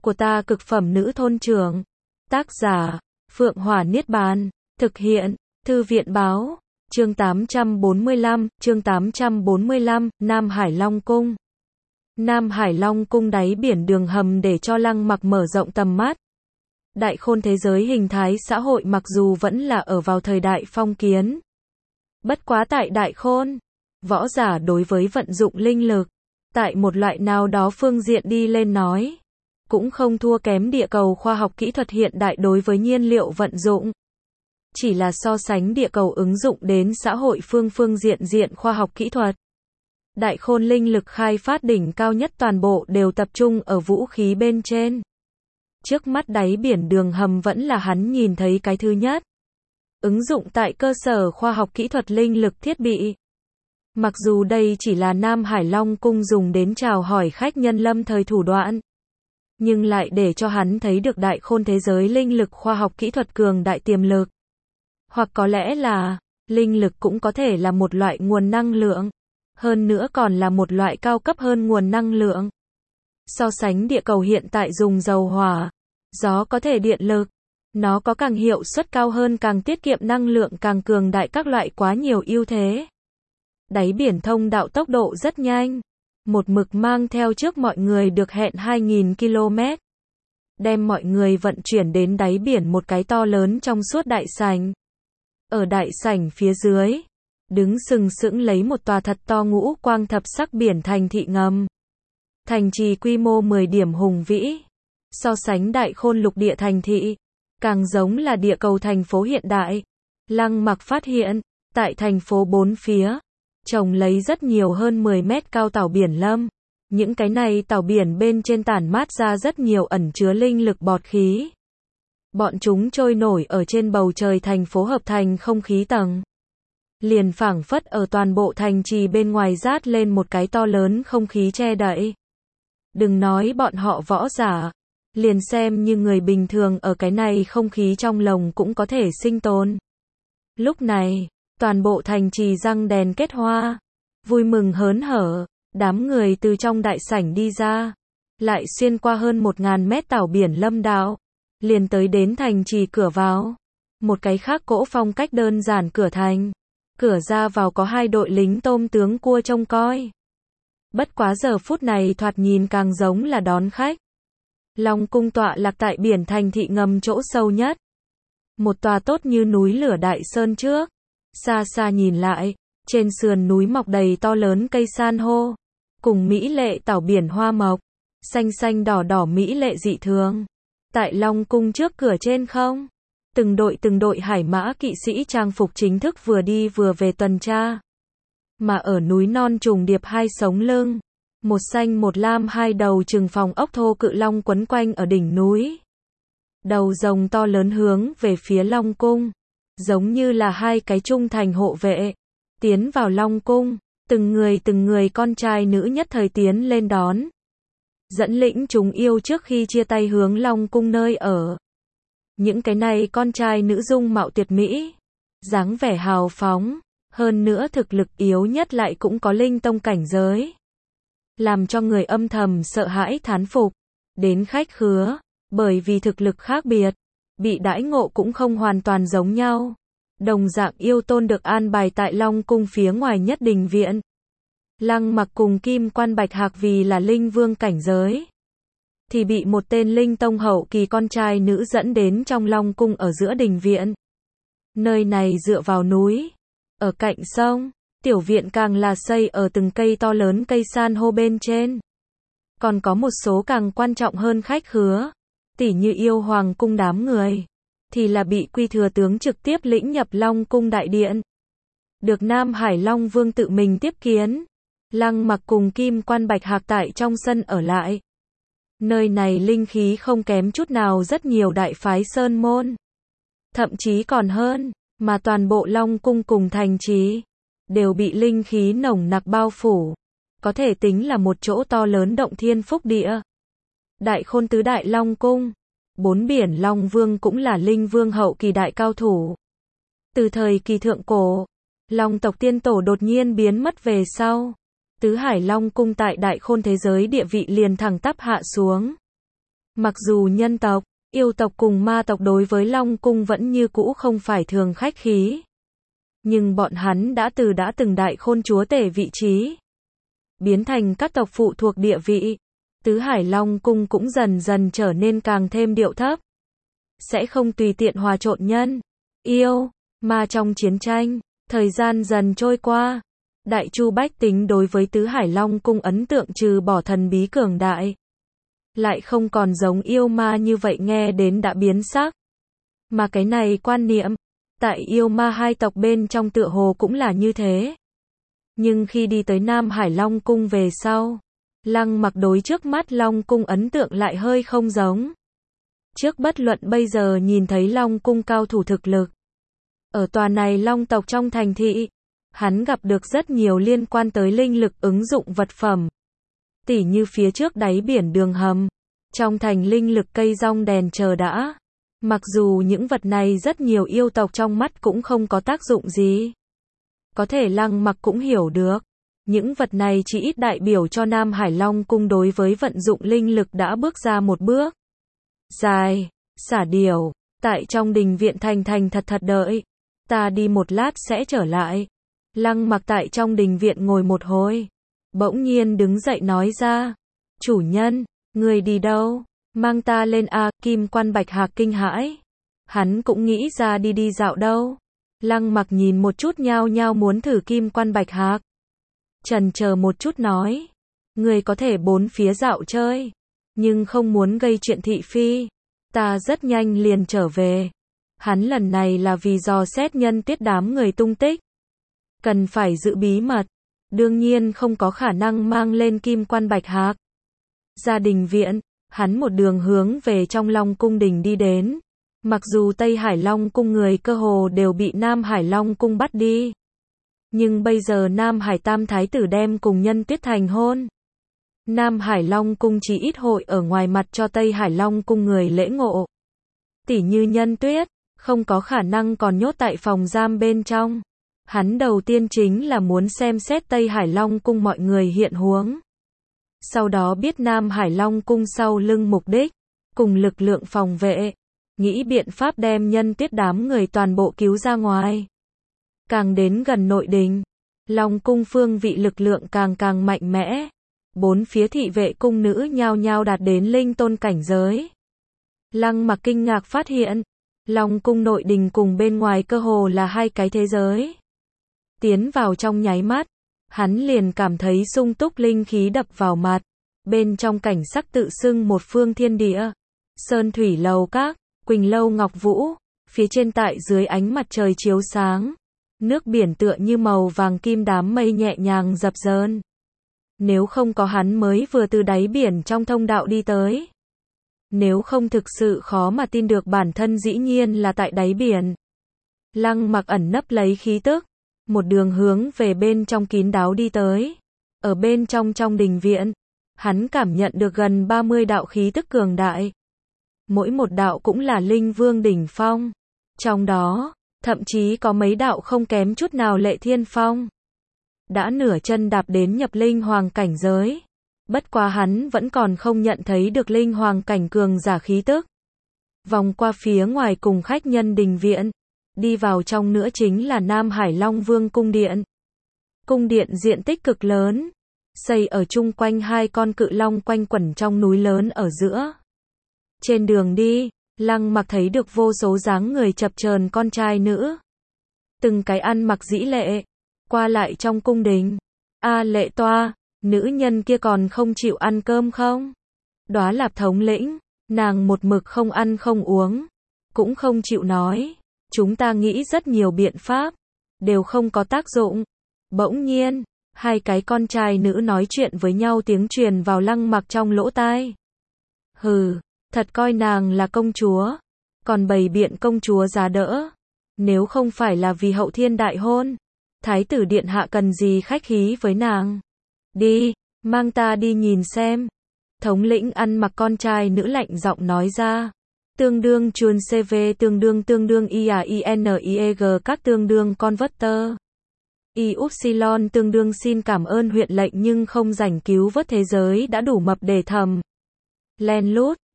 của ta cực phẩm nữ thôn trưởng. Tác giả, Phượng Hỏa Niết Bàn. Thực hiện, Thư viện báo. Chương 845, Nam Hải Long Cung. Nam Hải Long Cung đáy biển đường hầm để cho Lăng Mặc mở rộng tầm mắt. Đại khôn thế giới hình thái xã hội mặc dù vẫn là ở vào thời đại phong kiến. Bất quá tại đại khôn, võ giả đối với vận dụng linh lực, tại một loại nào đó phương diện đi lên nói, cũng không thua kém địa cầu khoa học kỹ thuật hiện đại đối với nhiên liệu vận dụng. Chỉ là so sánh địa cầu ứng dụng đến xã hội phương diện khoa học kỹ thuật. Đại khôn linh lực khai phát đỉnh cao nhất toàn bộ đều tập trung ở vũ khí bên trên. Trước mắt đáy biển đường hầm vẫn là hắn nhìn thấy cái thứ nhất. Ứng dụng tại cơ sở khoa học kỹ thuật linh lực thiết bị. Mặc dù đây chỉ là Nam Hải Long Cung dùng đến chào hỏi khách nhân lâm thời thủ đoạn, nhưng lại để cho hắn thấy được đại khôn thế giới linh lực khoa học kỹ thuật cường đại tiềm lực. Hoặc có lẽ là, linh lực cũng có thể là một loại nguồn năng lượng, hơn nữa còn là một loại cao cấp hơn nguồn năng lượng. So sánh địa cầu hiện tại dùng dầu hỏa, gió có thể điện lực, nó có càng hiệu suất cao hơn, càng tiết kiệm năng lượng, càng cường đại các loại quá nhiều ưu thế. Đáy biển thông đạo tốc độ rất nhanh, một mực mang theo trước mọi người được hẹn 2.000 km. Đem mọi người vận chuyển đến đáy biển một cái to lớn trong suốt đại sảnh. Ở đại sảnh phía dưới, đứng sừng sững lấy một tòa thật to ngũ quang thập sắc biển thành thị ngầm. Thành trì quy mô 10 điểm hùng vĩ. So sánh đại khôn lục địa thành thị, càng giống là địa cầu thành phố hiện đại. Lăng Mặc phát hiện, tại thành phố bốn phía, trồng lấy rất nhiều hơn 10 mét cao tảo biển lâm. Những cái này tảo biển bên trên tản mát ra rất nhiều ẩn chứa linh lực bọt khí. Bọn chúng trôi nổi ở trên bầu trời thành phố hợp thành không khí tầng. Liền phảng phất ở toàn bộ thành trì bên ngoài rát lên một cái to lớn không khí che đậy. Đừng nói bọn họ võ giả, liền xem như người bình thường ở cái này không khí trong lồng cũng có thể sinh tồn. Lúc này, toàn bộ thành trì răng đèn kết hoa, vui mừng hớn hở, đám người từ trong đại sảnh đi ra, lại xuyên qua hơn 1.000 mét tảo biển lâm đạo, liền tới đến thành trì cửa vào. Một cái khác cỗ phong cách đơn giản cửa thành, cửa ra vào có 2 đội lính tôm tướng cua trông coi. Bất quá giờ phút này thoạt nhìn càng giống là đón khách. Long cung tọa lạc tại biển thành thị ngầm chỗ sâu nhất. Một tòa tốt như núi lửa đại sơn trước. Xa xa nhìn lại, trên sườn núi mọc đầy to lớn cây san hô, cùng mỹ lệ tảo biển hoa mộc, xanh xanh đỏ đỏ mỹ lệ dị thường. Tại Long cung trước cửa trên không, từng đội hải mã kỵ sĩ trang phục chính thức vừa đi vừa về tuần tra. Mà ở núi non trùng điệp 2 sống lưng, một xanh một lam 2 đầu trừng phòng ốc thô cự long quấn quanh ở đỉnh núi. Đầu rồng to lớn hướng về phía Long cung, giống như là 2 cái trung thành hộ vệ. Tiến vào Long cung, từng người con trai nữ nhất thời tiến lên đón. Dẫn lĩnh chúng yêu trước khi chia tay hướng Long cung nơi ở. Những cái này con trai nữ dung mạo tuyệt mỹ, dáng vẻ hào phóng, hơn nữa thực lực yếu nhất lại cũng có linh tông cảnh giới. Làm cho người âm thầm sợ hãi thán phục. Đến khách khứa, bởi vì thực lực khác biệt, bị đãi ngộ cũng không hoàn toàn giống nhau. Đồng dạng yêu tôn được an bài tại Long cung phía ngoài nhất đình viện. Lăng Mặc cùng Kim Quan Bạch Hạc vì là linh vương cảnh giới, thì bị một tên linh tông hậu kỳ con trai nữ dẫn đến trong Long cung ở giữa đình viện. Nơi này dựa vào núi, ở cạnh sông, tiểu viện càng là xây ở từng cây to lớn cây san hô bên trên. Còn có một số càng quan trọng hơn khách khứa, tỉ như yêu hoàng cung đám người, thì là bị Quy Thừa tướng trực tiếp lĩnh nhập Long cung đại điện. Được Nam Hải Long Vương tự mình tiếp kiến. Lăng Mặc cùng Kim Quan Bạch Hạc tại trong sân ở lại. Nơi này linh khí không kém chút nào rất nhiều đại phái sơn môn. Thậm chí còn hơn, mà toàn bộ Long cung cùng thành trì đều bị linh khí nồng nặc bao phủ. Có thể tính là một chỗ to lớn động thiên phúc địa. Đại khôn tứ đại Long cung, 4 biển Long Vương cũng là linh vương hậu kỳ đại cao thủ. Từ thời kỳ thượng cổ, Long tộc tiên tổ đột nhiên biến mất về sau, Tứ Hải Long cung tại đại khôn thế giới địa vị liền thẳng tắp hạ xuống. Mặc dù nhân tộc, yêu tộc cùng ma tộc đối với Long Cung vẫn như cũ không phải thường khách khí. Nhưng bọn hắn đã từng đại khôn chúa tể vị trí, biến thành các tộc phụ thuộc địa vị. Tứ Hải Long Cung cũng dần dần trở nên càng thêm điệu thấp. Sẽ không tùy tiện hòa trộn nhân, yêu, ma trong chiến tranh. Thời gian dần trôi qua. Đại Chu bách tính đối với Tứ Hải Long Cung ấn tượng trừ bỏ thần bí cường đại, lại không còn giống yêu ma như vậy nghe đến đã biến sắc. Mà cái này quan niệm, tại yêu ma hai tộc bên trong tựa hồ cũng là như thế. Nhưng khi đi tới Nam Hải Long Cung về sau, Lăng Mặc đối trước mắt Long Cung ấn tượng lại hơi không giống. Trước bất luận bây giờ nhìn thấy Long Cung cao thủ thực lực. Ở tòa này Long tộc trong thành thị, hắn gặp được rất nhiều liên quan tới linh lực ứng dụng vật phẩm. Tỉ như phía trước đáy biển đường hầm, trong thành linh lực cây rong đèn chờ đã. Mặc dù những vật này rất nhiều yêu tộc trong mắt cũng không có tác dụng gì. Có thể Lăng Mặc cũng hiểu được. Những vật này chỉ ít đại biểu cho Nam Hải Long Cung đối với vận dụng linh lực đã bước ra một bước dài. Xả điểu, tại trong đình viện thành thật đợi. Ta đi một lát sẽ trở lại. Lăng Mặc tại trong đình viện ngồi một hồi. Bỗng nhiên đứng dậy nói ra. Chủ nhân, người đi đâu? Mang ta lên a. Kim Quan Bạch Hạc kinh hãi. Hắn cũng nghĩ ra đi dạo đâu. Lăng Mặc nhìn một chút nhao nhao muốn thử Kim Quan Bạch Hạc. Chần chờ một chút nói. Người có thể bốn phía dạo chơi. Nhưng không muốn gây chuyện thị phi. Ta rất nhanh liền trở về. Hắn lần này là vì dò xét Nhân Tuyết đám người tung tích. Cần phải giữ bí mật. Đương nhiên không có khả năng mang lên Kim Quan Bạch Hạc. Gia đình viện, hắn một đường hướng về trong Long Cung đình đi đến. Mặc dù Tây Hải Long Cung người cơ hồ đều bị Nam Hải Long Cung bắt đi. Nhưng bây giờ Nam Hải Tam Thái tử đem cùng Nhân Tuyết thành hôn. Nam Hải Long Cung chỉ ít hội ở ngoài mặt cho Tây Hải Long Cung người lễ ngộ. Tỉ như Nhân Tuyết, không có khả năng còn nhốt tại phòng giam bên trong. Hắn đầu tiên chính là muốn xem xét Tây Hải Long Cung mọi người hiện huống. Sau đó biết Nam Hải Long Cung sau lưng mục đích, cùng lực lượng phòng vệ, nghĩ biện pháp đem Nhân Tuyết đám người toàn bộ cứu ra ngoài. Càng đến gần nội đình, Long Cung phương vị lực lượng càng mạnh mẽ. Bốn phía thị vệ cung nữ nhao nhao đạt đến linh tôn cảnh giới. Lăng Mặc kinh ngạc phát hiện, Long Cung nội đình cùng bên ngoài cơ hồ là hai cái thế giới. Tiến vào trong nháy mắt, hắn liền cảm thấy sung túc linh khí đập vào mặt. Bên trong cảnh sắc tự xưng một phương thiên địa. Sơn thủy lầu các, Quỳnh lâu ngọc vũ, phía trên tại dưới ánh mặt trời chiếu sáng. Nước biển tựa như màu vàng kim đám mây nhẹ nhàng dập dờn. Nếu không có hắn mới vừa từ đáy biển trong thông đạo đi tới. Nếu không thực sự khó mà tin được bản thân dĩ nhiên là tại đáy biển. Lăng Mặc ẩn nấp lấy khí tức. Một đường hướng về bên trong kín đáo đi tới. Ở bên trong đình viện, hắn cảm nhận được gần 30 đạo khí tức cường đại. Mỗi một đạo cũng là linh vương đỉnh phong. Trong đó, thậm chí có mấy đạo không kém chút nào Lệ Thiên Phong. Đã nửa chân đạp đến nhập linh hoàng cảnh giới. Bất quá hắn vẫn còn không nhận thấy được linh hoàng cảnh cường giả khí tức. Vòng qua phía ngoài cùng khách nhân đình viện. Đi vào trong nữa chính là Nam Hải Long Vương cung điện. Cung điện diện tích cực lớn. Xây ở chung quanh hai con cự long quanh quẩn trong núi lớn ở giữa. Trên đường đi, Lăng Mặc thấy được vô số dáng người chập chờn con trai nữ. Từng cái ăn mặc dĩ lệ. Qua lại trong cung đình. Lệ toa, nữ nhân kia còn không chịu ăn cơm không? Đóa Lạp thống lĩnh, nàng một mực không ăn không uống. Cũng không chịu nói. Chúng ta nghĩ rất nhiều biện pháp. Đều không có tác dụng. Bỗng nhiên, hai cái con trai nữ nói chuyện với nhau tiếng truyền vào Lăng Mặc trong lỗ tai. Hừ, thật coi nàng là công chúa. Còn bày biện công chúa giá đỡ. Nếu không phải là vì hậu thiên đại hôn. Thái tử điện hạ cần gì khách khí với nàng. Đi, mang ta đi nhìn xem. Thống lĩnh ăn mặc con trai nữ lạnh giọng nói ra. Tương đương chuồn CV tương đương IAINIEG các tương đương converter. Y-upsilon tương đương xin cảm ơn huyện lệnh nhưng không rảnh cứu vớt thế giới đã đủ mập để thầm. Len lút,